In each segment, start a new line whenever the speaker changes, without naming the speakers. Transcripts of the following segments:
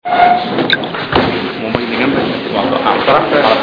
اللي جنبك اعترفت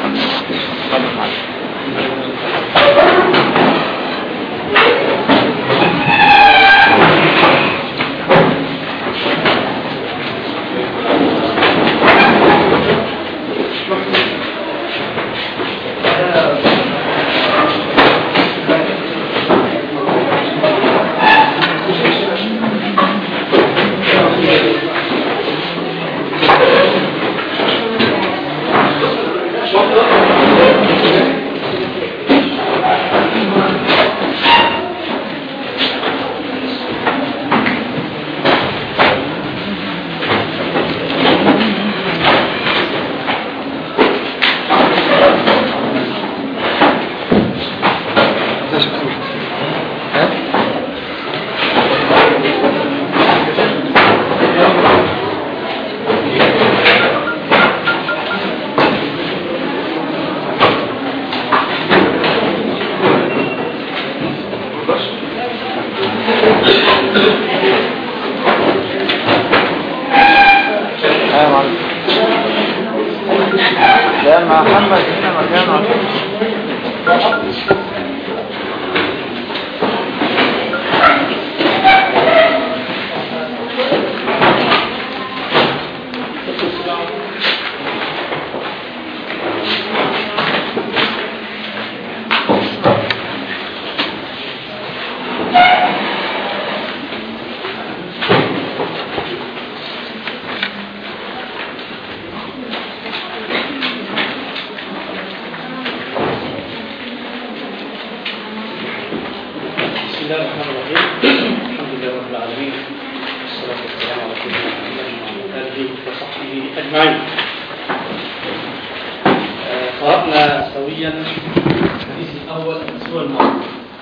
قرأنا سويا الحديث الأول الأسبوع الماضي،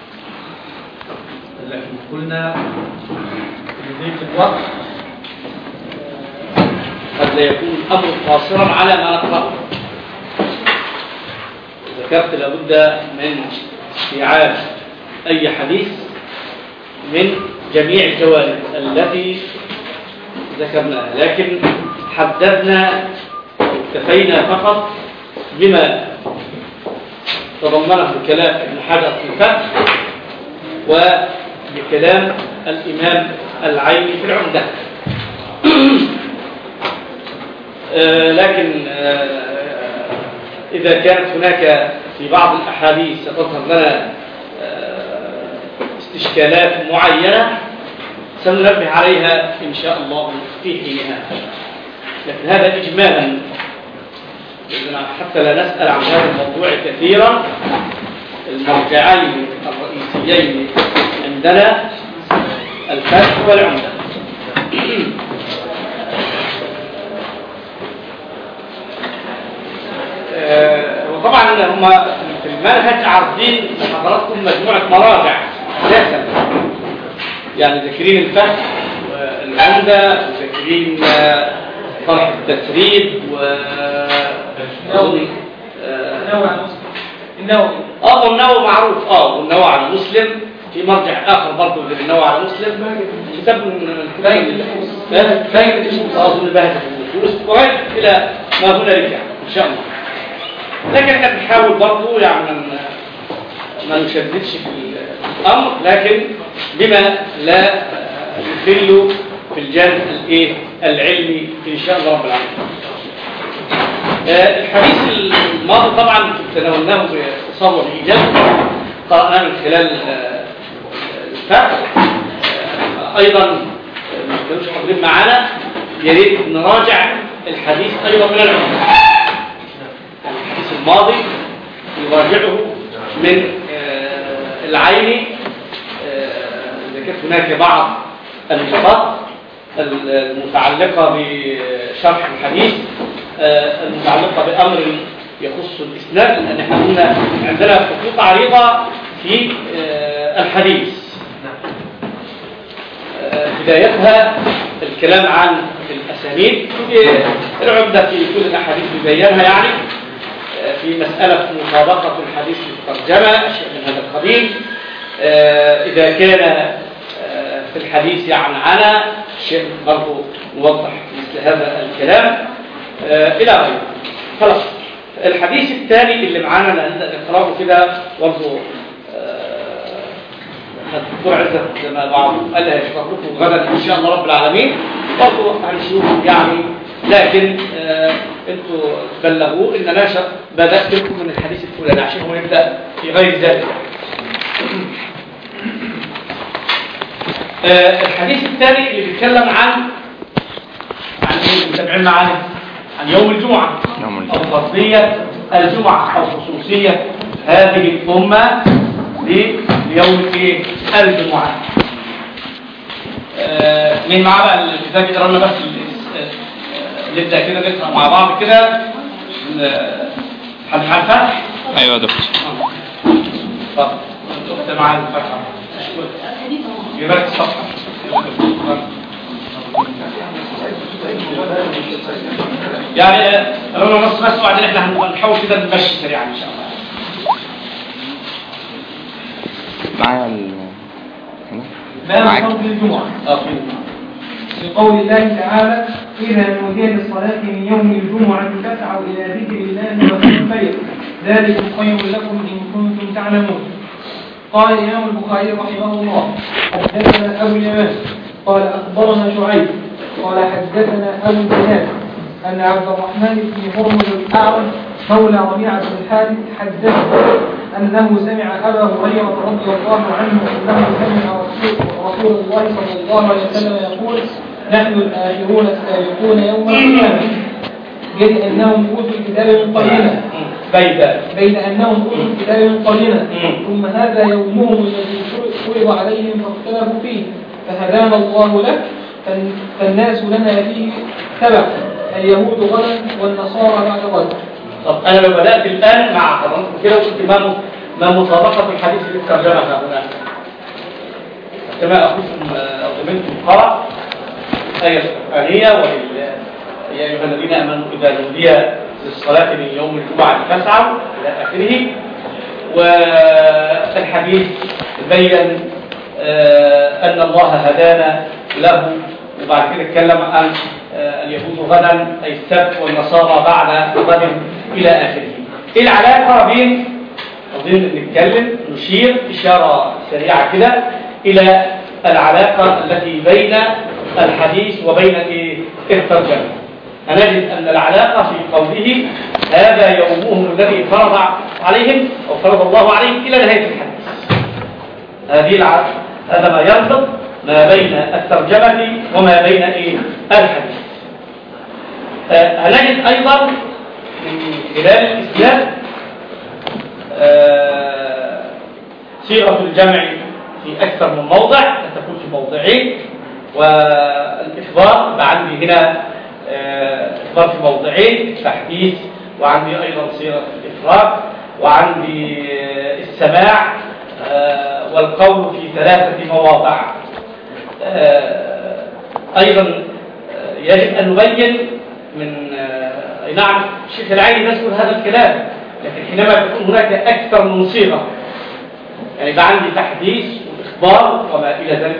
لكن قلنا بضيق الوقت قد لا يكون الأمر قاصرا على ما نقرأه. ذكرت لابد من استيعاب أي حديث من جميع الجوانب التي ذكرناها، لكن حددنا اكتفينا فقط بما تضمنه كلام ابن حجر في الفتح وبكلام الإمام العيني في العمدة. لكن إذا كانت هناك في بعض الأحاديث ستظهر لنا استشكالات معينة سننبه عليها إن شاء الله في حينها، لكن هذا إجمالا حتى لا نسأل عن هذا الموضوع كثيرا. المرجعين الرئيسيين عندنا الفتح والعمدة. وطبعا هم في المنهج عارضين لحضراتكم مجموعة مراجع أساسا، يعني ذاكرين الفتح والعمدة وذاكرين طرح التسريب والنووي والنووي معروف. والنووي على مسلم في مرجع آخر برضه غير النووي على مسلم، كتاب من فايدة اسمه أظن بهجة النفوس وغير إلى ما هنالك إن شاء الله. لكن احنا بنحاول برضه يعني ما نشددش في الأمر، لكن بما لا يخل في الجانب العلمي إن شاء الله رب العالمين. الحديث الماضي طبعا تناولناه بصور إيجاب، قرأناه من خلال الفتح. أيضا ما كانوش حاضرين معانا يا ريت نراجع الحديث أيضا من العمدة. الحديث الماضي يراجعه من العيني. ذكرت هناك بعض النقاط المتعلقة بشرح الحديث، المتعلقة بأمر يخص الإسناد، لأن احنا قلنا عندنا خطوط عريضة في الحديث. بدايتها الكلام عن الأسانيد. العمدة في كل الأحاديث بيبينها، يعني في مسألة مطابقة الحديث للترجمة، أشياء من هذا القبيل. إذا كان في الحديث عنعنة شيء برضه نوضح مثل هذا الكلام إلى غيره. خلاص الحديث الثاني اللي معانا نبدأ نقرأه كده برضه الدكتور عزت لما بعض قال لي هيشرح لكم غدا إن شاء الله رب العالمين، برضه هنشوف يعني، لكن انتوا بلغوه ان انا بدأت لكم من الحديث الفلاني عشان هو يبدأ في غير ذلك. الحديث الثاني اللي بيتكلم عن ايه متابعين معانا؟ عن يوم الجمعة او فرضية الجمعة او خصوصية هذه الأمة ليوم ايه الجمعة. مين معاه بقى اللي ازاي يقرا لنا بس نبدأ كده نقرأ مع بعض كده حد فتح؟
ايوه يا دكتور.
طب انت معايا الفتحة يبقى لك الصفحة يعني لو نص بس وبعدين احنا هنحاول كده نمشي سريعا ان شاء الله.
معايا
باب فضل الجمعة. في قول الله تعالى: إذا نودي للصلاة من يوم الجمعة فاسعوا إلى ذكر الله وذروا البيع ذلكم خير لكم إن كنتم تعلمون. قال الإمام البخاري رحمه الله: حدثنا أبو اليمان قال أخبرنا شعيب قال حدثنا أبو الزناد أن عبد الرحمن بن هرمز الأعرج مولى ربيعة بن الحارث حدثه أنه سمع أبا هريرة رضي الله عنه أنه سمع رسول الله صلى الله عليه وسلم يقول: نحن الآخرون السابقون يوم القيامة بيد أنهم أوتوا الكتاب من قليلا بيد أنهم أوتوا الكتاب من قليلا ثم هذا يومهم الذي فرض عليهم فاختلفوا فيه فهدانا الله له فالناس لنا فيه تبع اليهود غدا والنصارى بعد غد.
طب أنا لو بدأت الآن مع حضراتكم كده وقلت ما مطابقة الحديث اللي ترجمها هنا كما أخذكم أو منكم قرأ آية القرآنية يا أيها الذين آمنوا إذا نودي للصلاة من يوم الجمعة فاسعوا إلى آخره. والحديث بين أن الله هدانا له، وبعد كده اتكلم عن اليهود غدا أي السبت والنصارى بعد غد إلى آخره. إيه العلاقة بين أظن نتكلم نشير إشارة سريعة كده إلى العلاقة التي بين الحديث وبين الترجمة. هنجد أن العلاقة في قوله هذا يومهم الذي فرض عليهم أو فرض الله عليهم إلى نهاية الحديث. هذه العلاقة، هذا ما يربط ما بين الترجمة وما بين الحديث. هنجد أيضا من خلال الإسلام صيغة الجمع في أكثر من موضع، تكون في موضعين، والإخبار عندي هنا إخبار في موضعين تحديث، وعندي أيضا صيغة الإفراد، وعندي السماع والقول في 3 مواضع. أيضا يجب أن نبين من نعم الشيخ العيني يذكر هذا الكلام، لكن حينما تكون هناك أكثر من صيغة يعني يبقى عندي تحديث وإخبار وما إلى ذلك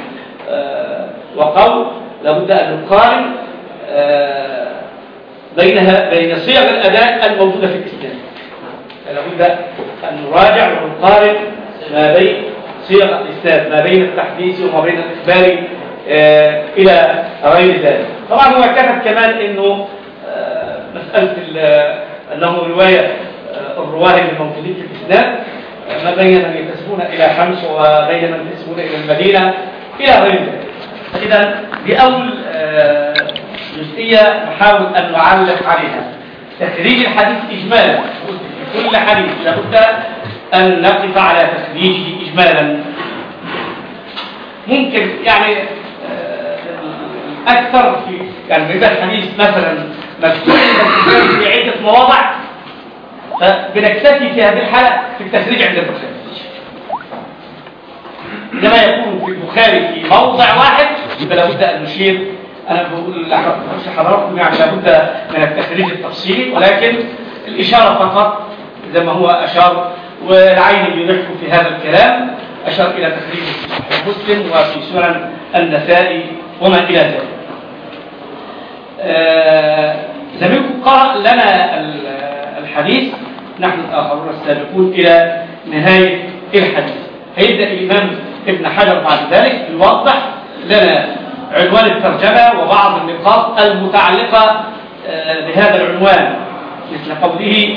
وقول، لابد أن نقارن بين صيغ الأداء الموجودة في الإسلام. لابد أن نراجع ونقارن ما بين صيغ الإسلام، ما بين التحديث وما بين الإخبار إلى غير ذلك. طبعا هو كتب كمان أنه مسألة أنه رواية الرواه الموجودين في الإسلام ما بين من ينتسبون إلى حمص وبين من ينتسبون إلى المدينة إلى غير ذلك. إذا دي أول جزئية نحاول أن نعلق عليها. تخريج الحديث إجمالا، في كل حديث لابد أن نقف على تخريجه إجمالا. ممكن يعني أكثر في يعني إذا الحديث مثلا مكتوب في عدة مواضع فبنكتفي في هذه الحالة في التخريج عند البخاري. إنما يكون في البخاري في موضع واحد يبقى لابد أن نشير. أنا بقول لحضراتكم يعني لابد من التخريج التفصيلي، ولكن الإشارة فقط زي ما هو أشار، والعين يضيف في هذا الكلام أشار إلى تخريج مسلم وفي سنن النسائي وما إلى ذلك. زميلكم قرأ لنا الحديث، نحن الآخرون السابقون إلى نهاية الحديث. هيبدأ الإمام ابن حجر بعد ذلك يوضح لنا عنوان الترجمة وبعض النقاط المتعلقة بهذا العنوان، مثل قوله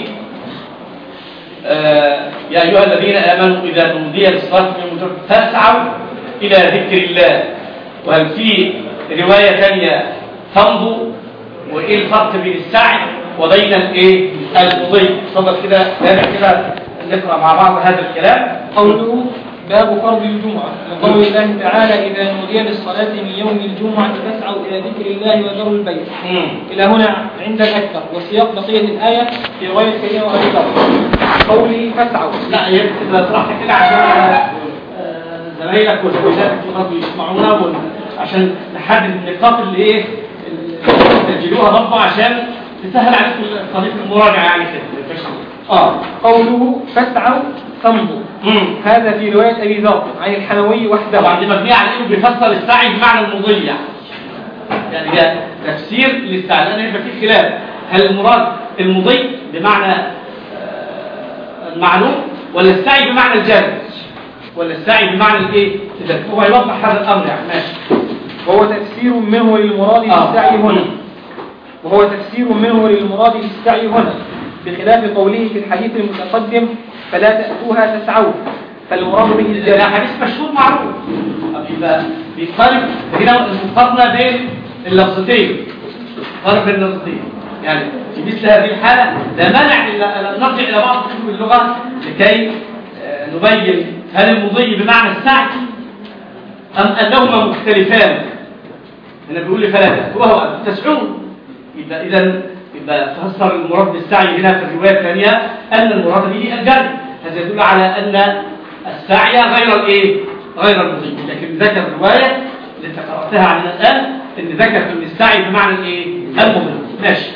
يا أيها الذين آمنوا إذا نودي للصلاة من يوم الجمعة فاسعوا إلى ذكر الله. وهل في رواية ثانية تمضوا؟ وإيه الفرق بين السعي وبين الإيه المضي؟ تفضل كده نقرأ مع بعض هذا الكلام.
قوله باب فرض الجمعة، لقول الله تعالى إذا نودي للصلاة من يوم الجمعة فاسعوا إلى ذكر الله وذروا البيع. إلى هنا عند الأكثر، وسياق بقية الآية في رواية كريمة وأبي بكر قوله فاسعوا.
لا إذا طرحت كده عشان زمايلك وزوجاتك برضه يسمعونا، عشان نحدد النقاط اللي إيه تسجلوها برضه عشان تسهل عليكم طريقة المراجعة يعني كده.
قوله فاسعوا تمضوا، هذا في رواية أبي ذر عن الحنوي وحده.
طبعا دي مبنية على إنه بيفسر السعي بمعنى المضي، يعني ده تفسير للسعي، لأن يبقى فيه خلاف هل المراد المضي بمعنى المعلوم، ولا السعي بمعنى الجري، ولا السعي بمعنى الإيه؟ هو يوضح هذا الأمر يعني. ماشي.
وهو تفسير منه للمراد للسعي هنا، وهو تفسير منه للمراد للسعي هنا، بخلاف قوله في الحديث المتقدم فلا تأتوها تسعوا، فالمراد به الجري.
حديث مشهور معروف. يبقى بيقارب هنا المقارنة بين اللفظتين، فرق بين اللفظتين، يعني في مثل هذه الحالة لا مانع إلا نرجع إلى بعض كتب اللغة لكي نبين هل المضي بمعنى السعي أم أنهما مختلفان. هنا بيقول لي فلا تأتوها تسعون، يبقى فسر المراد بالسعي هنا في الرواية الثانية أن المراد به الجري. هذا يدل على أن السعي غير المضي. لكن ذكر الرواية اللي قرأتها عنها الآن أن ذكر أن السعي بمعنى المضي. ماشي.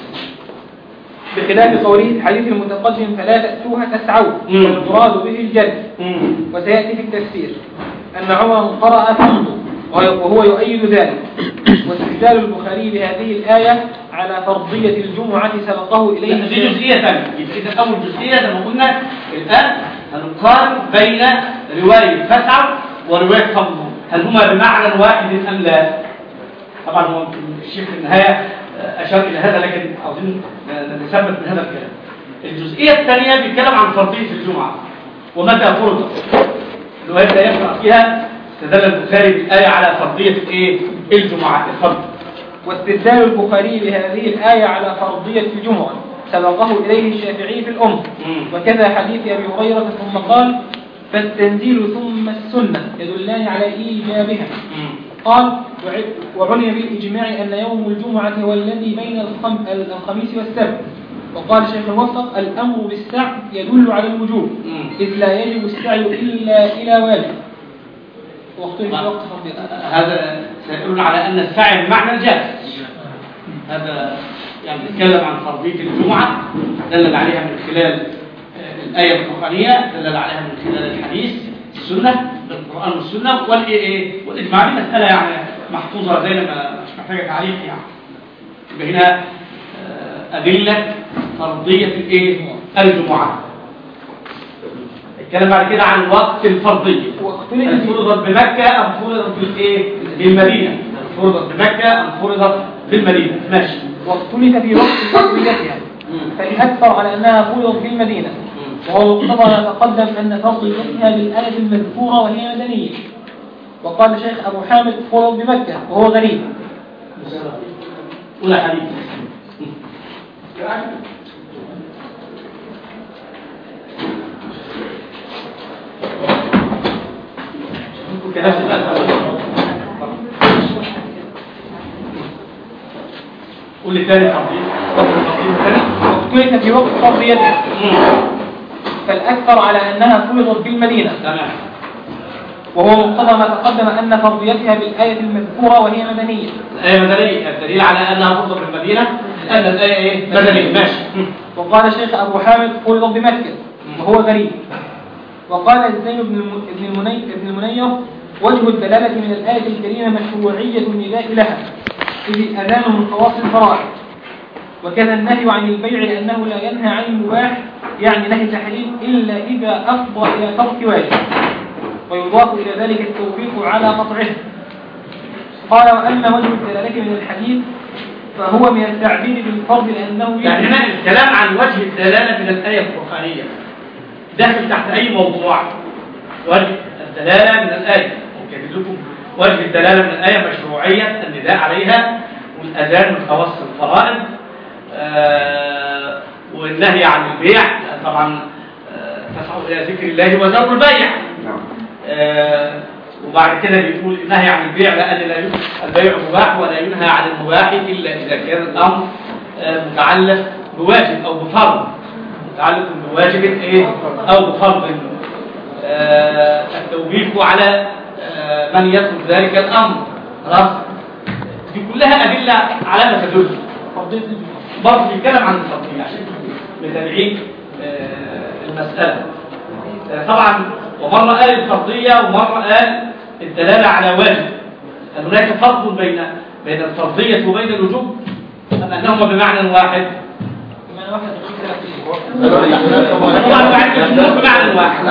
بخلاف قوله في الحديث المتقدم فلا تأتوها تسعوا، والمراد به الجري. وسيأتي في التفسير أن عمر قرأ تمضوا وهو يؤيد ذلك. واستدلال البخاري بهذه الآية على فرضية الجمعة سبقه إليه.
دي جزئية ثانية. إذا أول جزئية زي ما قلنا الآن هنقارن بين رواية فسعوا ورواية تمضوا، هل هما بمعنى واحد أم لا؟ طبعا هو الشيخ في النهاية أشار إلى هذا، لكن عاوزين نثبت من هذا الكلام. الجزئية الثانية بيتكلم عن فرضية الجمعة ومتى فرضت. الرواية لا يقرأ فيها استدل البخاري بالآية على فرضية الجمعة. الفرض.
واستدلال البخاري بهذه الآية على فرضية الجمعة سبقه إليه الشافعي في الأم. وكذا حديث أبي هريرة ثم قال فالتنزيل ثم السنة يدلان على إيجابها. قال وعلم بالإجماع أن يوم الجمعة هو الذي بين الخميس والسبت. وقال الشيخ الموفق الأمر بالسعي يدل على الوجوب، إذ لا يجب السعي إلا إلى واجب.
هذا سيدل على أن السعي بمعنى الجاهز. هذا يعني نتكلم عن فرضية الجمعة دلل عليها من خلال الآية القرآنية، دلل عليها من خلال الحديث السنة القرآن والسنة والإجماع. دي مسألة يعني محفوظة زي ما مش محتاجة تعليق يعني. يبقى هنا أدلة فرضية الجمعة. الكلام بعد كده عن وقت الفرضية. فرضت بمكة أم فرضت بالمدينة؟ فرضت بمكة أم فرضت بالمدينة؟ ماشي.
واختلف في وقت فرضيتها، فالأكثر على أنها فرضت بالمدينة، وهو مقتضى ما تقدم أن فرضيتها بالآية المذكورة وهي مدنية. وقال الشيخ أبو حامد فرض بمكة وهو غريب.
ولا حديث. قول لي ثاني
واختلف في وقت فرضيتها، فالأكثر على أنها فرضت بالمدينة.
تمام.
وهو مقتضى ما تقدم أن فرضيتها بالآية المذكورة وهي مدنية.
الآية مدنية، الدليل على أنها فرضت بالمدينة أن الآية مدنية. ماشي.
وقال الشيخ أبو حامد فرضت بمكة وهو غريب. وقال الزين بن المنير وجه الدلالة من الآية الكريمة مشروعية النداء لها، إذ الأذان من خواص الفرائض. وكذا النهي عن البيع لأنه لا ينهى عن المباح، يعني نهي تحريم إلا إذا أفضى إلى ترك واجب، ويضاف إلى ذلك التوفيق على قطعه. قال: وأما وجه الدلالة من الحديث فهو من التعبير بالفرض لأنه
يعني هنا الكلام عن وجه الدلالة من الآية القرآنية داخل تحت أي موضوع. وجه الدلالة من الآية ممكن لكم وجه الدلالة من الآية مشروعية النداء عليها، والأذان من خواص الفرائض، والنهي عن البيع طبعا تسعوا إلى ذكر الله وذروا البيع. وبعد كده بيقول النهي عن البيع لأن البيع مباح ولا ينهى عن المباح إلا إذا كان الأمر متعلق بواجب أو بفرض، متعلق بواجب إيه أو بفرض. التوبيخ على من يترك ذلك الأمر. خلاص، دي كلها أدلة على ما تدل. برضه بيتكلم عن الفرضية عشان متابعين المسألة. طبعا ومرة قال الفرضية ومرة قال الدلالة على واجب. هناك فرق بين الفرضية وبين الوجوب أم أنهما بمعنى واحد؟
بمعنى واحد.
طبعا بمعنى واحد.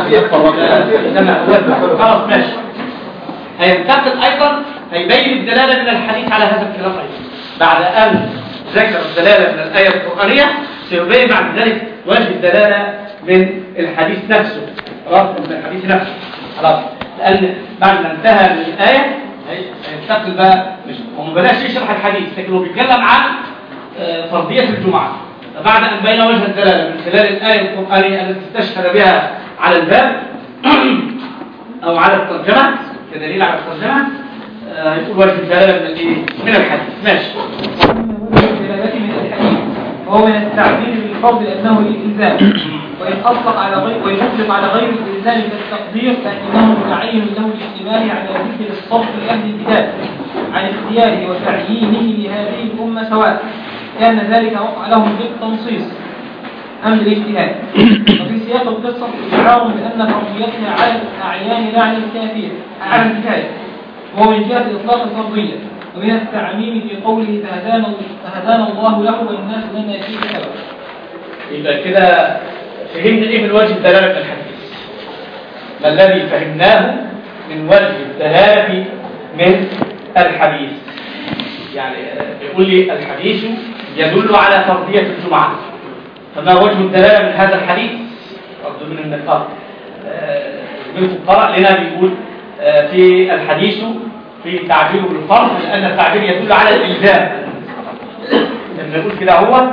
خلاص ماشي. هينتقل أيضا هيبين الدلالة من الحديث على هذا الكلام أيضا. بعد أن ذكر الدلالة من الآية القرآنية سيبين بعد ذلك وجه الدلالة من الحديث نفسه. خلاص، من الحديث نفسه. خلاص، لأن بعد ما انتهى من الآية هينتقل بقى، مش هو ما بدأش يشرح الحديث لكن هو بيتكلم عن فرضية الجمعة. فبعد أن بين وجه الدلالة من خلال الآية القرآنية التي استشهد بها على الباب أو على الترجمة كدليل على الترجمة، يقول وجه الدلالة من الإيه؟ من الحديث. ماشي.
وجه الدلالة من الحديث وهو من التعبير بالفرض لأنه للإلزام، وإن أطلق على غير ويطلق على غير الإلزام كالتقدير فإنه متعين له الاجتماع على ذكر الصرف لأهل الكتاب عن اختياره وتعيينه لهذه الأمة سواء كان ذلك وقع لهم بالتنصيص أم بالاجتهاد. وفي سياق القصة إشعار بأن فرضيتها على الأعيان لا على الكافية على الكفاية، وهو من جهة إطلاق الفرضية، ومن التعميم في قوله فهدانا الله له والناس لنا فيه سبب.
يبقى كده فهمنا إيه من وجه الدلالة من الحديث؟ ما الذي فهمناه من وجه الدلالة من الحديث؟ يعني يقول لي الحديث يدل على فرضية الجمعة، فما وجه الدلالة من هذا الحديث؟ أرجو من النقاط منكم قرأ لنا بيقول في الحديث في تعبيره بالفرض لأن التعبير يدل على الإلزام. لما نقول كده هو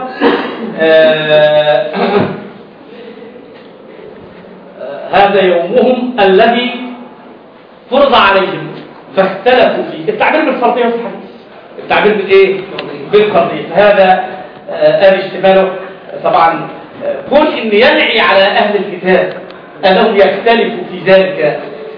هذا يومهم الذي فرض عليهم فاختلفوا فيه. التعبير بالفرضية في الحديث، التعبير بالإيه؟ بالفرضية. فهذا اشتماله طبعا كون إن ينعي على أهل الكتاب أنهم يختلفوا في ذلك،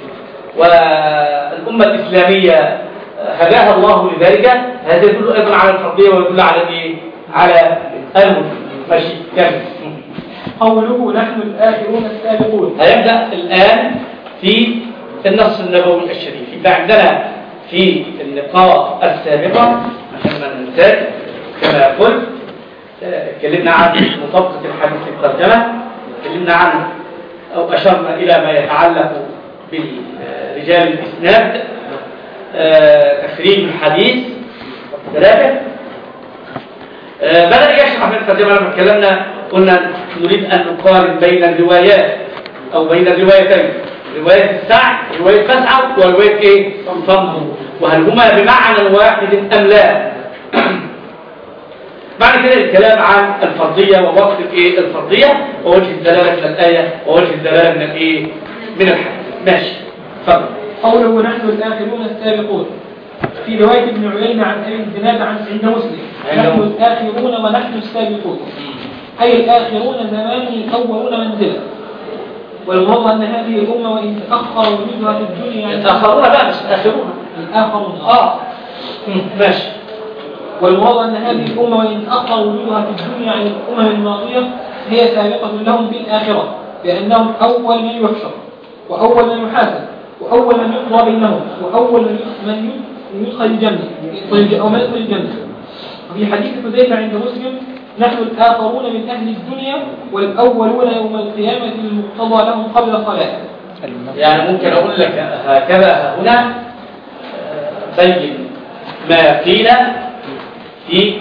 والأمة الإسلامية هداها الله لذلك، هذا يدل أيضا على الفرضية ويدل على إيه؟ على الوجوب. ماشي كمل.
قوله نحن الآخرون السابقون.
هيبدأ الآن في النص النبوي الشريف. يبقى عندنا في النقاط السابقة عشان ما ننساش كما قلت اتكلمنا عن مطابقة الحديث في الترجمة، اتكلمنا عن أو أشرنا إلى ما يتعلق بالرجال الإسناد، تخريج الحديث ثلاثة. بدأ يشرح من الترجمة. لما اتكلمنا قلنا نريد أن نقارن بين الروايات أو بين الروايتين، رواية السعد رواية مسعد ورواية إيه؟ صمد، وهل هما بمعنى واحد أم لا؟ بعد كده الكلام عن الفرضية ووقت الايه الفرضية ووجه الدلالة من الآية ووجه الدلالة من الايه من الحديث. ماشي اتفضل.
قوله نحن الآخرون السابقون في رواية ابن عيينة عن أبي الزناد عند مسلم نحن الآخرون ونحن السابقون، أي الآخرون زمان الأولون منزلا. والمرضى أن هذه الأمة وإن تأخر وجودها في الدنيا
يتأخرون بقى مش الآخرون
الآخرون
ماشي.
والمراد أن هذه الأمة وإن تأخر وجودها في الدنيا عن الأمم الماضية هي سابقة لهم بالآخرة، لأنهم أول من يحشر وأول من يحاسب وأول من يقضى بينهم، وأول من يدخل الجنة أو من يدخل الجنة. وفي حديث حذيفة عند مسلم: نحن الآخرون من أهل الدنيا والأولون يوم القيامة المقتضى لهم قبل صلاة.
يعني ممكن أقول لك هكذا هنا بين ما قيل في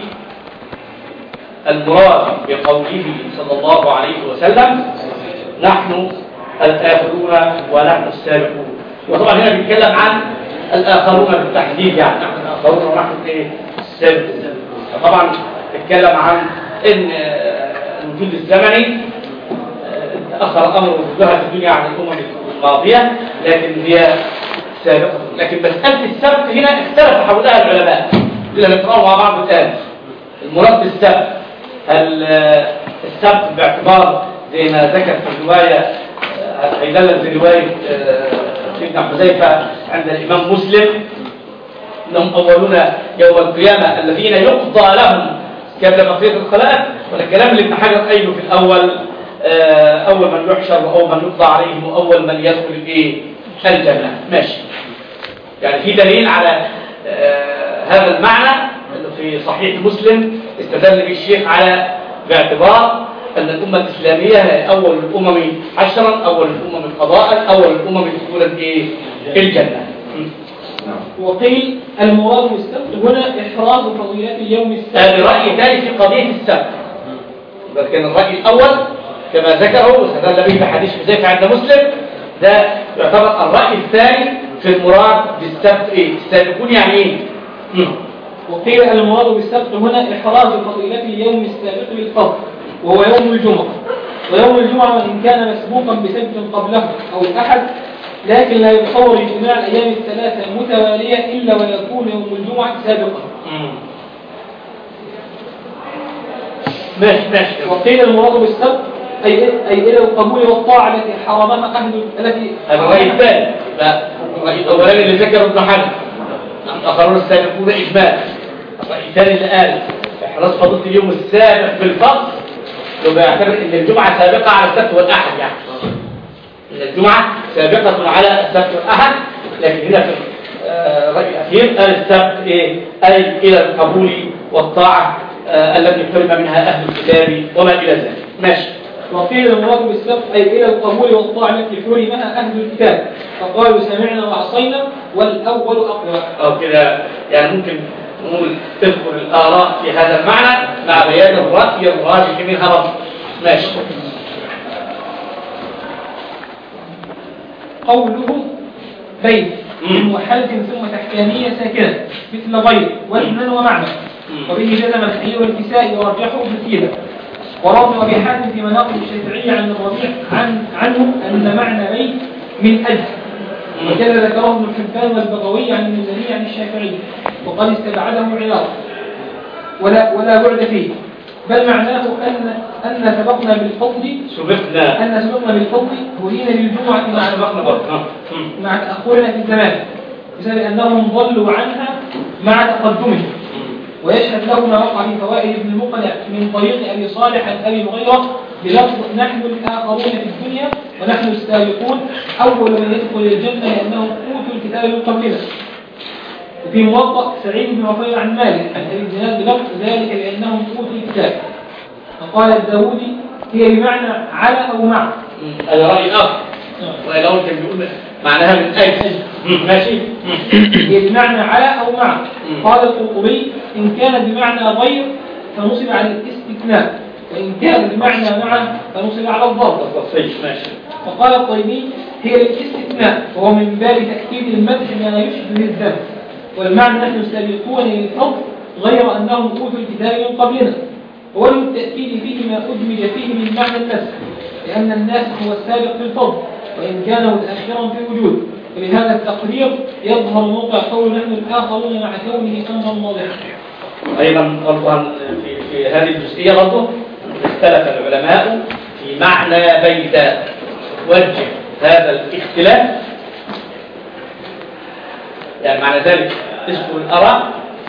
المراد بقوله صلى الله عليه وسلم: نحن الآخرون ونحن السابقون. وطبعا هنا بيتكلم عن الآخرون بالتحديد، يعني نحن الآخرون ونحن السابقون. فطبعا بيتكلم عن ان الوجود الزمني تأخر أمر وجودها في الدنيا عن الأمم الماضية، لكن هي سابقة. لكن مسألة السبق هنا اختلف حولها العلماء، إذا نقرأوا مع بعض الآن. المراد بالسبق، هل السبق باعتبار زي ما ذكر في الرواية هيدلل في رواية سيدنا حذيفة عند الإمام مسلم: إنهم أولون يوم القيامة الذين يقضى لهم قبل بقية الخلائق، ولا الكلام اللي ابن حجر قايله في الأول: أول من يحشر وأول من يقضى عليه وأول من يدخل الجنة. ماشي، يعني في دليل على هذا المعنى في صحيح مسلم استدل به الشيخ على باعتبار أن الأمة الإسلامية هي أول الأمم حشرا، أول الأمم قضاء، أول الأمم دخولا الجنة.
وقيل المراد بالسبق هنا إحراز فضيلة اليوم السبت.
هذا رأي ثاني في قضية السبت، لكن الرأي الأول كما ذكره واستدل به بحديث حذيفة عند مسلم، ده يعتبر الرأي الثاني في المراد بالسبت. السابقون يعني ايه؟
وقيل المراد بالسبت هنا إحراز فضيلة اليوم السابق للفضل، وهو يوم الجمعة. ويوم الجمعة وإن كان مسبوقا بسبت قبله أو الأحد، لكن لا يتصور اجتماع الأيام الثلاثة متوالية إلا ويكون يوم الجمعة سابقا.
ماشي.
وقيل المراد بالسبق أي إلى القبول والطاعة التي حرمها أهل التي
الرأي الثاني. الرأي الأولاني اللي ذكره ابن حجر آخرون السابقون إجمال. الرأي الثاني اللي قال إحراز فضيلة اليوم السابق في الفضل، لو بيعتبر إن الجمعة سابقة على السبت والأحد، يعني إن الجمعة سابقة على السبت والأحد. لكن هنا في الرأي الأخير قال السبت أي إلى القبول والطاعة التي حرم منها أهل الكتاب وما إلى ذلك. ماشي.
وقيل المراد بالسبت أي إلى القبول والطاعة التي حرمها أهل الكتاب، فقالوا سمعنا وعصينا والأول أقوى.
أو كده يعني ممكن نقول تذكر الآراء في هذا المعنى مع بيان الرأي الراجح منها برضه. ماشي.
قوله بيت من وحالة ثم تحتانية ساكنة مثل غير وزنا ومعنى، وبه جزم الحي والكسائي ورجحه بكيلة. وروى أبي حاتم في مناقب الشافعية عن الربيع عنه أن معنى بيت من أجل، وكذا ذكره ابن حبان والبغوي عن المزني عن الشافعي، وقد استبعده علاقة ولا بعد فيه، بل معناه أن سبقنا بالفضل هدينا للجمعة مع تأخرنا في الزمان، بسبب أنهم ضلوا عنها مع تقدمهم. ويشهد له ما وقع في فوائد ابن المقنع من طريق أبي صالح عن أبي مغيرة بلفظ نحن الآخرون في الدنيا ونحن السابقون أول من يدخل الجنة لأنهم أوتوا الكتاب من قبلنا. وفي موطأ سعيد بن عفير عن مالك عن أبي الزناد بلفظ ذلك لأنهم أوتوا الكتاب. فقال الداودي هي بمعنى على أو مع.
هذا رأي آخر، رأي الأول كان بيقول معناها من أجل. ماشي.
هي بمعنى على أو مع. قال القرطبي إن كان بمعنى غير فنصب على الاستثناء، وإن كان بمعنى مع فنصب على الضرب.
ماشي.
فقال الطيبي هي الاستثناء، وهو من باب تأكيد المدح ما يشبه الذم، والمعنى نحن سابقون للفضل غير أنهم أوتوا الكتاب من قبلنا. وللتأكيد فيه ما أدمج فيه من معنى النسخ، لأن الناسخ هو السابق في الفضل وإن كان متأخرا في الوجود. ولهذا التقرير يظهر موقع قول نحن الآخرون مع كونه أمرا واضحا.
أيضا في هذه الجزئية برضه اختلف العلماء في معنى بيت. وجه هذا الاختلاف، يعني معنى ذلك تذكر الآراء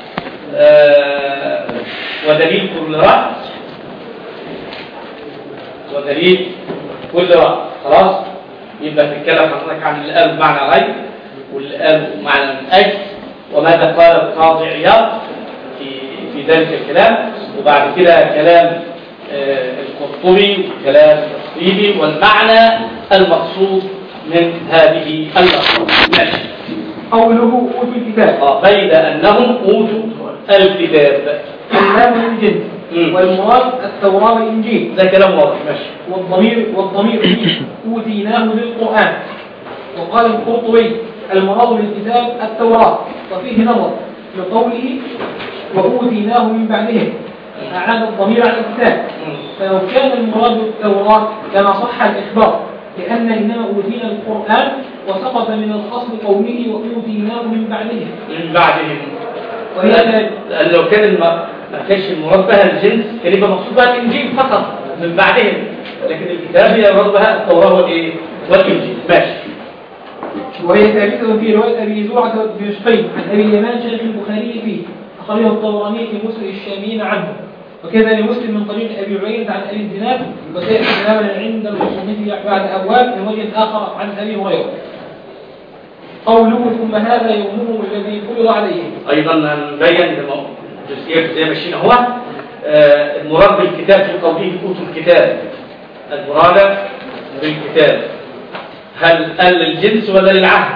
ودليل كل رأي ودليل كل رأي. خلاص. يبقى تتكلم حضرتك عن اللي قاله بمعنى غير واللي قاله معنى من أجل وماذا قال القاضي عياض في ذلك الكلام، وبعد كده كلام القرطبي وكلام الطيبي والمعنى المقصود من هذه اللفظة. ماشي.
قوله أوتوا الكتاب
بين أنهم أوتوا الكتاب
كلام الجنس والمراد التوراة والإنجيل،
ده كلام واضح. ماشي.
والضمير فيه أوتيناه للقرآن. وقال القرطبي المراد بالكتاب التوراة، وفيه نظر لقوله وأوتيناه من بعدهم، أعاد الضمير على الكتاب. فلو كان المراد بالتوراة لما صح الإخبار، لأن إنما أوتينا القرآن وسقط من الأصل قوله وأوتيناه من بعدهم.
من بعدهم. لأن لو كان ما كانش المراد بها الجنس كان يبقى مقصود بها الإنجيل فقط من بعدهم، لكن الكتاب يراد بها التوراة والإنجيل. ماشي.
وهي ثابتة في رواية أبي زرعة الدمشقي عن أبي اليمان شيخ البخاري فيه، أخرجه الطبراني في مسند الشاميين عنه، وكذا لمسلم من طريق أبي عبيدة عن أبي الزناد، وسيأتي كلاما عند المصنف بعد أبواب من وجه آخر عن أبي هريرة. قوله ثم هذا يومهم الذي فرض عليهم.
أيضا نبين جزئيات زي ما مشينا هو المراد بالكتاب في قوله أوتوا الكتاب، المراد بالكتاب هل قال للجنس ولا للعهد؟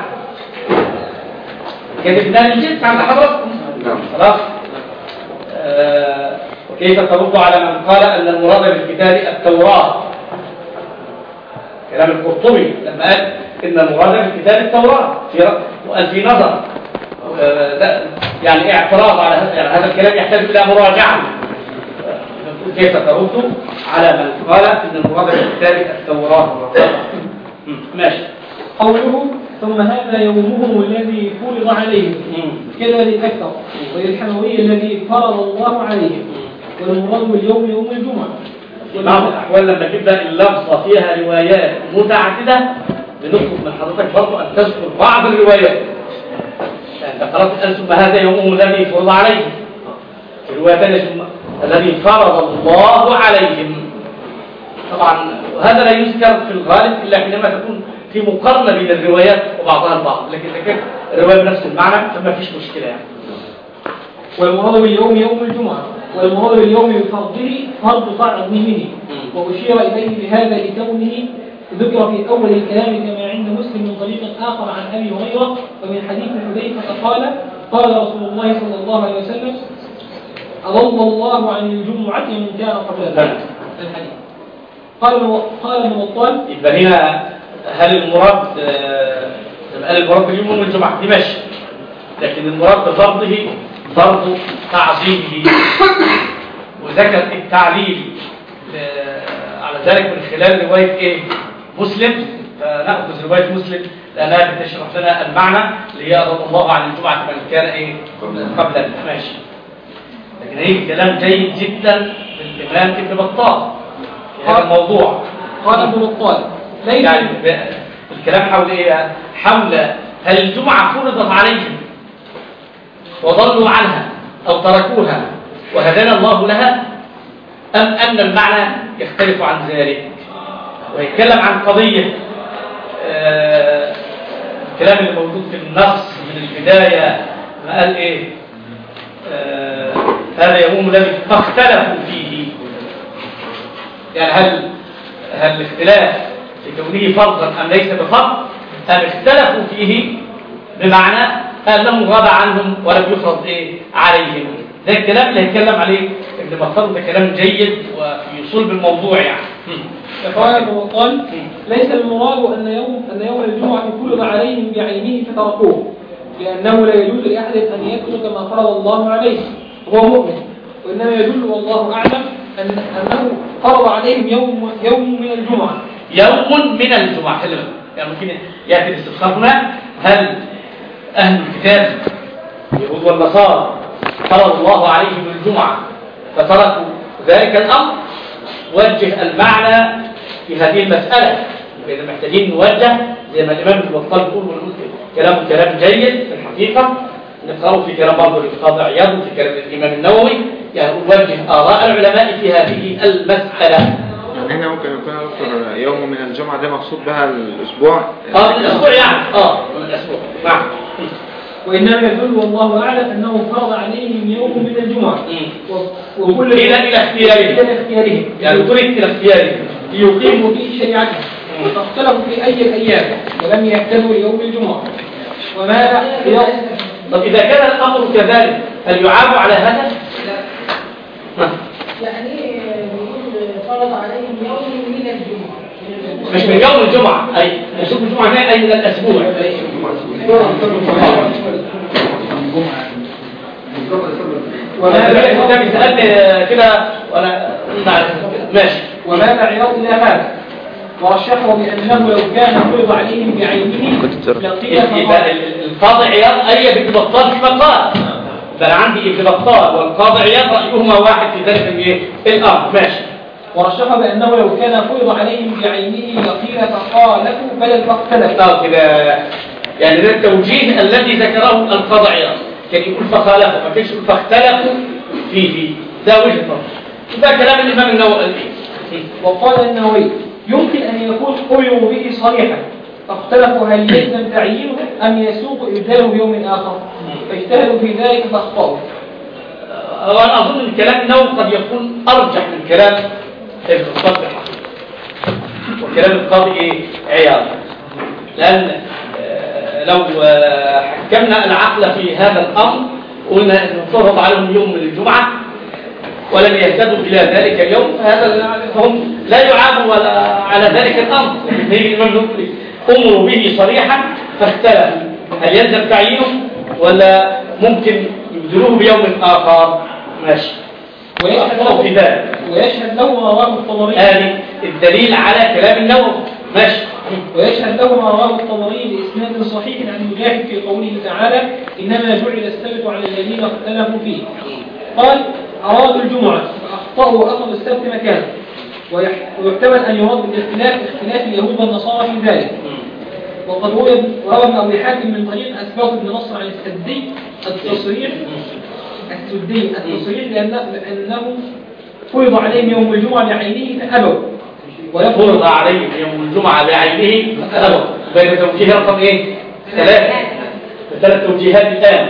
كتبنا للجنس عند حضراتكم. خلاص. وكيف ترد على من قال أن المراد بالكتاب التوراة؟ كلام القرطبي لما قال إن المراد بالكتاب التوراة وقال في نظر يعني اعتراض على هذا الكلام يحتاج إلى مراجعة. كيف ترد على من قال إن المراد بالكتاب التوراة؟ ماشي.
قوله ثم هذا يومهم الذي فرض عليهم كذا للأكثر، وللحموي الذي فرض الله عليهم، والمراد باليوم يوم الجمعة.
بعض الأحوال لما تبدأ اللفظة فيها روايات متعددة بنطلب من حضرتك برضو أن تذكر بعض الروايات. يعني قرأت الآن ثم هذا يومهم الذي فرض عليهم، في رواية ثانية الذي فرض الله عليهم. طبعا وهذا لا يذكر في الغالب إلا حينما تكون في مقارنة بين الروايات وبعضها البعض، لكن إذا كانت الرواية بنفس المعنى فما فيش مشكلة يعني.
والمراد باليوم يوم الجمعة، والمراد باليوم بفرضه فرض تعظيمه، وأشير إليه بهذا لكونه ذكر في أول الكلام كما عند مسلم من طريق آخر عن أبي هريرة ومن حديث حذيفة قال رسول الله صلى الله عليه وسلم أضل الله عن الجمعة من كان قبل ذلك. الحديث قال ابن بطال
يبقى هنا هل المراد باليوم يوم الجمعة دي ماشي، لكن المراد بفرضه فرض تعظيمه، وذكر التعليل على ذلك من خلال رواية مسلم. فنأخذ رواية مسلم لأنها بتشرح لنا المعنى اللي هي أضل الله عن الجمعة من كان قبل. ماشي. لكن هي كلام جيد جدا للإمام ابن بطال في هذا الموضوع.
قال ابن بطال
يعني الكلام حول ايه؟ حول هل الجمعة فرضت عليهم وضلوا عنها أو تركوها وهدانا الله لها، أم أن المعنى يختلف عن ذلك؟ ويتكلم عن قضية الكلام اللي موجود في النص من البداية ما قال ايه؟ هذا يوم الذي اختلفوا فيه. يعني هل الاختلاف في كونه فرضا أم ليس بفرض، أم اختلفوا فيه بمعنى أنه غاب عنهم ولم يفرض عليهم؟ ده الكلام اللي هيتكلم عليه ابن بطال، ده كلام جيد وفي صلب الموضوع يعني.
قال ابن بطال ليس المراد أن يوم الجمعة فرض عليهم بعينه فتركوه، لأنه لا يجوز لأحد أن يترك ما فرض الله عليه وهو مؤمن، وإنما يدل والله أعلم أنه فرض عليهم يوم من الجمعة.
يوم من الجمعة حلو. يعني ممكن يأتي الاستفسار هنا، هل أهل الكتاب اليهود والنصارى فرض الله عليهم الجمعة فتركوا ذلك الأمر؟ وجه المعنى في هذه المسألة. إذا محتاجين نوجه زي ما الإمام ابن بطال بيقول كلام جيد في الحقيقة، نقرأه في كلام برضه القاضي عياض وفي كلام الإمام النووي، يعني نوجه آراء العلماء في هذه المسألة.
هنا ممكن يكون أكثر يوم من الجمعة ده مقصود بها الأسبوع.
من الأسبوع يعني من الأسبوع. نعم.
وإنما يدل والله أعلم أنه فرض عليهم يوم من الجمعة
وكل إلى اختيارهم يعني تريد إلى اختيارهم
ليقيموا فيه شريعتهم فاختلفوا في أي الأيام ولم يهتدوا ليوم الجمعة وما
طب إذا كان الأمر كذلك هل يعاب على هذا؟
يعني بيقول فرض عليهم يوم من الجمعة
مش من يوم الجمعة أي يوم الجمعة هنا أي من الأسبوع وما ده بيسألني كده وأنا ماشي
وما عياض إلى هذا ورشحه بأنه لو كان فرض عليهم بعينه
القاضي عياض أي بن بطال في مقال بل عندي ابن بطال والقاضي عياض رأيهما واحد في ذلك الأمر ماشي
ورشح بأنه لو كان فرض عليهم بعينه لقيل فخالفوا بل فاختلفوا
كده يعني ده التوجيه الذي ذكره القاضي عياض كان يقول فخالفوا ما كانش يقول فاختلفوا فيه ده وجه نظر ده كلام الإمام النووي
وقال النووي يمكن أن يكون قرروا به صريحا فاختلفوا هل يلزم تعيينه أم يسوق إبداله بيوم آخر فاجتهدوا في ذلك فاخطأوا.
وأنا أظن أن كلام النووي قد يكون أرجح من كلام ابن الصدق وكلام القاضي عياض لأن لو حكمنا العقل في هذا الأمر قلنا أنه فرض عليهم يوم من الجمعة ولم يهتدوا إلى ذلك اليوم فهم لا يعابوا على ذلك الأمر نيجي الإمام نقول أمروا به صريحا فاختلفوا هل يلزم تعيينه ولا ممكن يبدلوه بيوم آخر ماشي
ويشهد له ما رواه الطبري
الدليل على كلام النووي ماشي
ويشهد له ما رواه الطبري بإسناد صحيح عن مجاهد في قوله تعالى إنما جعل السبت على الذين اختلفوا فيه قال أرادوا الجمعة فأخطأوا أخذوا السبت مكانه ويحتمل أن يراد بالاختلاف اختلاف اليهود والنصارى في ذلك وقد روى ابن أبي حاتم من طريق أسباط بن نصر عن السدي التصريح لأنه فرض عليهم يوم الجمعة بعينه فأبوا
فرض عليهم يوم الجمعة بعينه فأبوا بين توجيه رقم ايه؟ 3 توجيهات الآن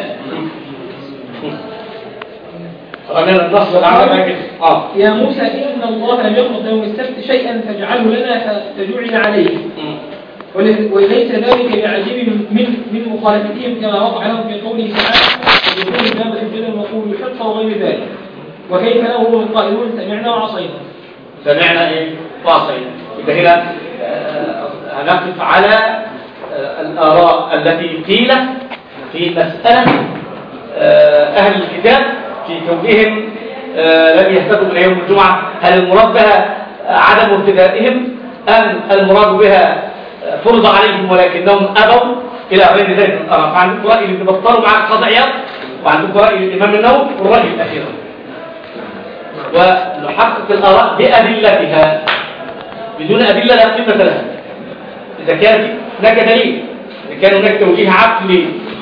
أنا النص العربي
يا موسى إن الله لم يخلق يوم السبت شيئا فاجعله لنا فجعل عليه وليس ذلك بعجيب من مخالفتهم كما وقع لهم في قوله تعالى يقول الباب سجدا وقولوا حقا وغير ذلك وكيف له القائلون سمعنا وعصينا
وعصينا إذا هنا هنقف على الآراء التي قيل في مسألة أهل الكتاب في كونهم لم يهتدوا إلى يوم الجمعة هل المراد بها عدم ارتدائهم أم المراد بها فرض عليهم ولكنهم أبوا إلى غير ذلك الآراء فعندكم رأي اللي بطلوا مع القاضي عياض وعندكم رأي الإمام النووي والرأي الأخير ونحقق الآراء بأدلتها بدون أدلة لا قيمة لها إذا كانت هناك دليل إذا كان هناك توجيه عقلي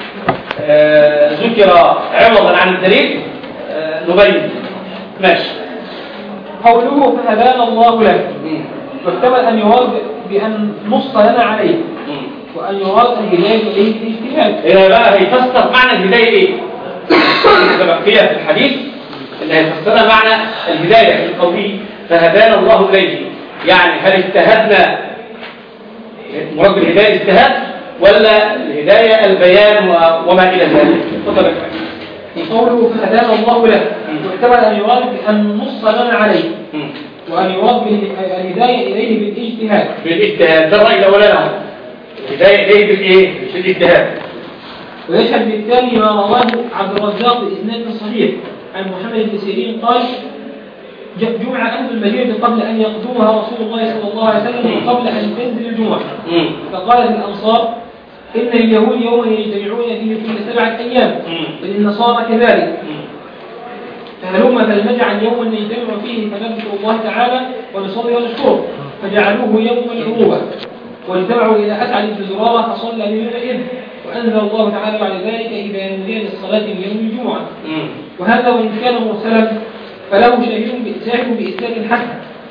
ذكر عوضا عن الدليل نبين ماشي
قوله فهدانا الله له واحتمل أن يراد بأن نص لنا عليه وأن يراد الهداية إليه الاجتهاد
هنا بقى هيفسر معنى الهداية إيه؟ فيها في الحديث اللي هيفسرها معنى الهداية في قوله فهدانا الله إليه يعني هل اجتهدنا مراد بالهداية الاجتهاد ولا الهداية البيان وما إلى ذلك تفضل
قوله فهدانا الله له واحتمل أن يراد بأن نص لنا عليه وأن يراد بالهداية إليه
بالاجتهاد ده الرأي الأولاني الهداية إليه بالإيه؟ بالاجتهاد
ويشهد بالتالي ما رواه عبد الرزاق بإسناد صحيح عن محمد بن سيرين قال جمع أهل المدينة قبل أن يقدمها رسول الله صلى الله عليه وسلم وقبل أن تنزل الجمعة فقال للأنصار إن اليهود يوما يجتمعون فيه كل 7 أيام وللنصارى كذلك فهلما فلنجعل يوما نجتمع فيه فنذكر الله تعالى ونصلي ونشكره فجعلوه يوم العروبة واجتمعوا إلى أسعد بن زرارة فصلى بمئة وأنزل الله تعالى بعد ذلك إذا نودي للصلاة من يوم الجمعة وهذا وإن كان مرسلا فله شاهد بإسناد حسن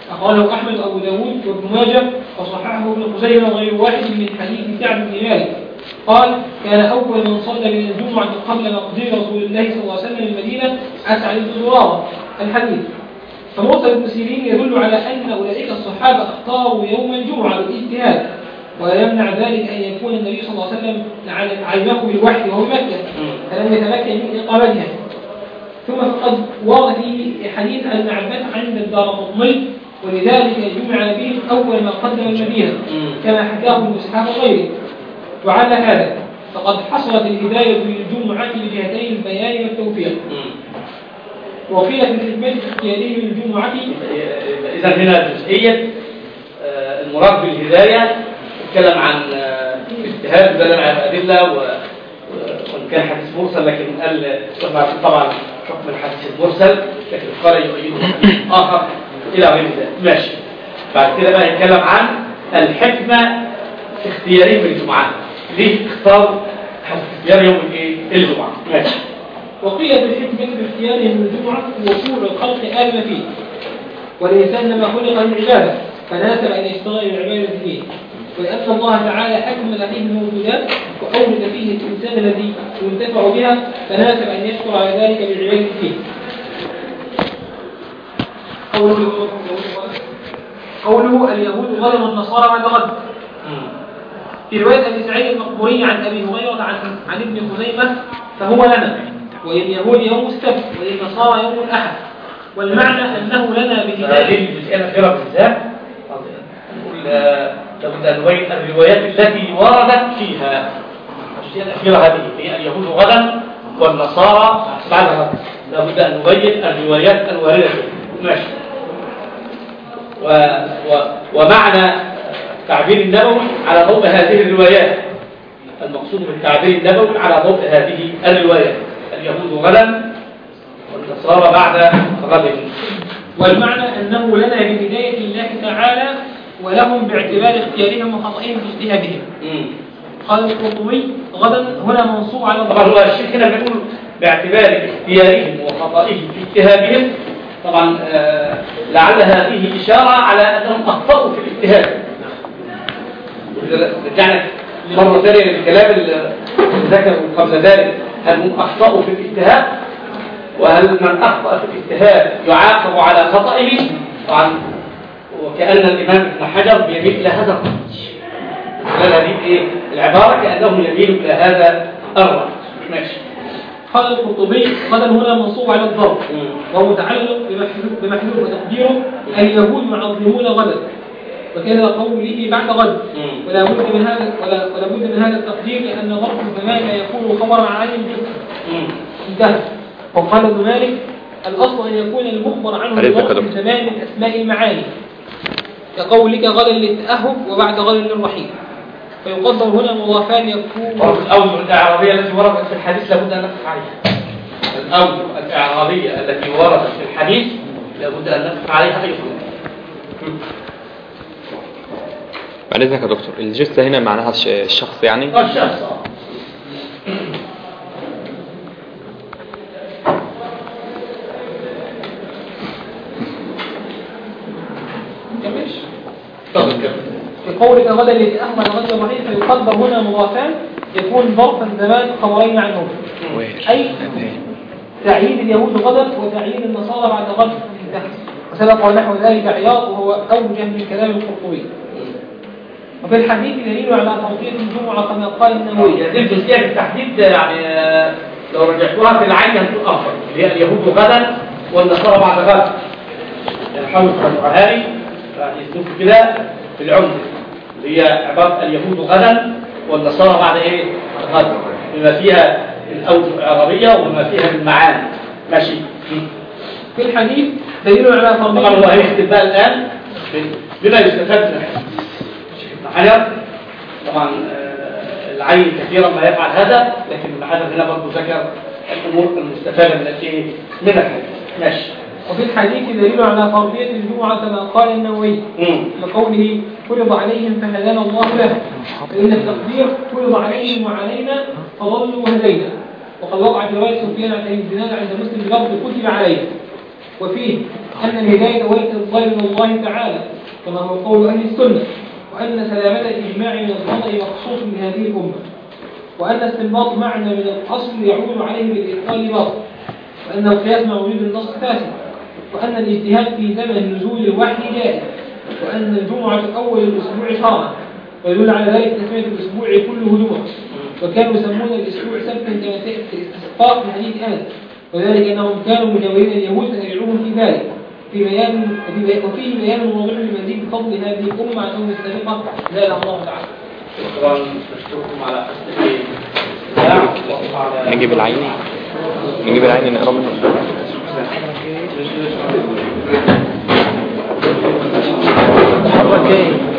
أخرجه أحمد وأبو داود وابن ماجه وصححه ابن خزيمة وغير واحد من حديث كعب بن مالك قال كان أول من صلى من الجمعة قبل مقدم رسول الله صلى الله عليه وسلم المدينة أسعد بن زرارة. الحديث. فمرسل ابن سيرين يدل على أن أولئك الصحابة اختاروا يوم الجمعة بالاجتهاد، ولا يمنع ذلك أن يكون النبي صلى الله عليه وسلم علمه بالوحي وهو مكة فلم يتمكن من إقامتها. ثم فقد ورد فيه حديث ابن عباس عند الدارقطني ولذلك جمع به أول ما قدم المدينة كما حكاه ابن إسحاق وغيره. وعلى هذا فقد حصلت الهداية للجمعة بجهتي البيان والتوفيق. وقيل في الحكمة اختياره للجمعة.
إذا هنا جزئية المراد بالهداية تتكلم عن اجتهاد ودلالة على الأدلة وإن كان حديث مرسل لكن قال طبعا حكم الحديث المرسل لكن قال يؤيده آخر إلى غير ذلك. ماشي. بعد كده بقى يتكلم عن الحكمة في اختيارهم للجمعة. ليه اختار اختيار يوم الجمعة؟ ماشي.
وقيل في الحكمة باختيارهم للجمعة وقوع الخلق آدم فيه، والإنسان لما خلق للعبادة فناسب أن يشتغل العبادة فيه، ولأن الله تعالى أكمل فيه الموجودات وأوجد فيه الإنسان الذي ينتفع بها فناسب أن يشكر على ذلك بالعبادة فيه. قوله اليهود غدا والنصارى بعد غد. في رواية أبي سعيد المقبوري عن أبي هريرة عن ابن خزيمة فهو لنا، ولليهود يوم السبت وللنصارى يوم الأحد، والمعنى أنه لنا بهداية.
الجزئية الأخيرة بالذات لابد أن نبين الروايات التي وردت فيها. الجزئية الأخيرة هذه هي اليهود غدا والنصارى بعد غد، لابد أن نبين الروايات الواردة فيها. ماشي. ومعنى التعبير النبوي على ضوء هذه الروايات، المقصود بالتعبير النبوي على ضوء هذه الروايات، اليهود غدا والنصارى بعد غد.
والمعنى أنه لنا بهداية الله تعالى ولهم باعتبار اختيارهم وخطئهم في اجتهادهم. قال القرطبي غدا هنا منصوب على
طبعا هو الشيخ هنا بيقول باعتبار اختيارهم وخطئهم في اجتهادهم. طبعا لعل هذه إشارة على أنهم أخطأوا في الاجتهاد. رجعنا مرة ثانية للكلام اللي ذكره قبل ذلك، هل هم أخطأوا في الاجتهاد؟ وهل من أخطأ في الاجتهاد يعاقب على خطئه؟ طبعا وكأن الإمام ابن حجر بيميل إلى هذا هذه العبارة كأنه يميل إلى هذا الرأي. ماشي.
قال القرطبي غدا هنا منصوب على الضرب وهو متعلق بمحذوف وتقديره اليهود معظمون غدا، وكذا قوله بعد غد. ولا بد من هذا التقدير لأن ظرف الزمان لا يكون خبرا عن الجزء. انتهى. وقال ابن مالك الأصل أن يكون المخبر عنه ظرف الزمان من أسماء المعاني، كقولك غدا للتأهب وبعد غد للرحيل، فيقدر هنا مضافان يكون.
الأوجه الإعرابية التي وردت في الحديث لابد أن نقف عليها. الأوجه الإعرابية التي وردت في الحديث لابد أن نقف عليها أيضا.
بعد إذنك يا دكتور، الجثة هنا معناها الشخص يعني؟
الشخص.
في قولك غدا لتأهمل غدا الرحيل فيقدر هنا مضافان يكون ظرفا زمان خبرين عنه، أي تعيين اليهود غدا وتعيين النصارى بعد غد. وسبق ونحو ذلك عياض وهو أوجه من كلام القرطبي. وفي الحديث دليل على توقيت الجمعة كما قال النووي.
هذه الجزئية بالتحديد يعني لو رجعتوها في العين هتكون أفضل، اللي هي اليهود غدا والنصارى بعد غد. نحاول نفهمها لي يعني يسلوك كده في العمدة اللي هي عبارة اليهود غدا والنصارى بعد غد، بما فيها الأوجه العربية وبما فيها المعاني. ماشي.
في الحديث دليل على فرضية.
طبعا هو هيكتب بقى الآن بما يستفاد من الحديث. ابن حجر طبعا العين كثيرا ما يفعل هذا، لكن ابن حجر هنا برضه ذكر الأمور المستفادة من الحديث. ماشي.
وفي الحديث دليل على فرضية الجمعة كما قال النووي لقوله فرض عليهم فهدانا الله له، فإن التقدير فرض عليهم وعلينا فضلوا وهدينا. وقد وقع في رواية سفيان عن أبي الزناد عند مسلم بلفظ كتب عليه. وفيه أن الهداية والإرضاء من الله تعالى كما هو قول أهل السنة، وأن سلامة الإجماع من الخطأ مخصوص بهذه الأمة، وأن استنباط معنى من الأصل يعود عليه بالإبطال باطل، وأن القياس مع وجود النص فاسد، وأن الاجتهاد في زمن نزول الوحي جائز، وأن الجمعة أول الأسبوع شرعا، ويدل على ذلك تسمية الأسبوع كله جمعة، وكانوا يسمون الأسبوع سبتا كما في الاستسقاء في حديث أنس، وذلك أنهم كانوا مجاورين اليهود فيدعوهم في ذلك وفيه بيان واضح لمزيد فضل هذه الأمة عن الأمم السابقة لا إله الله تعالى.
شكرا نشكركم على حسن
نجيب العين نقرأ منه.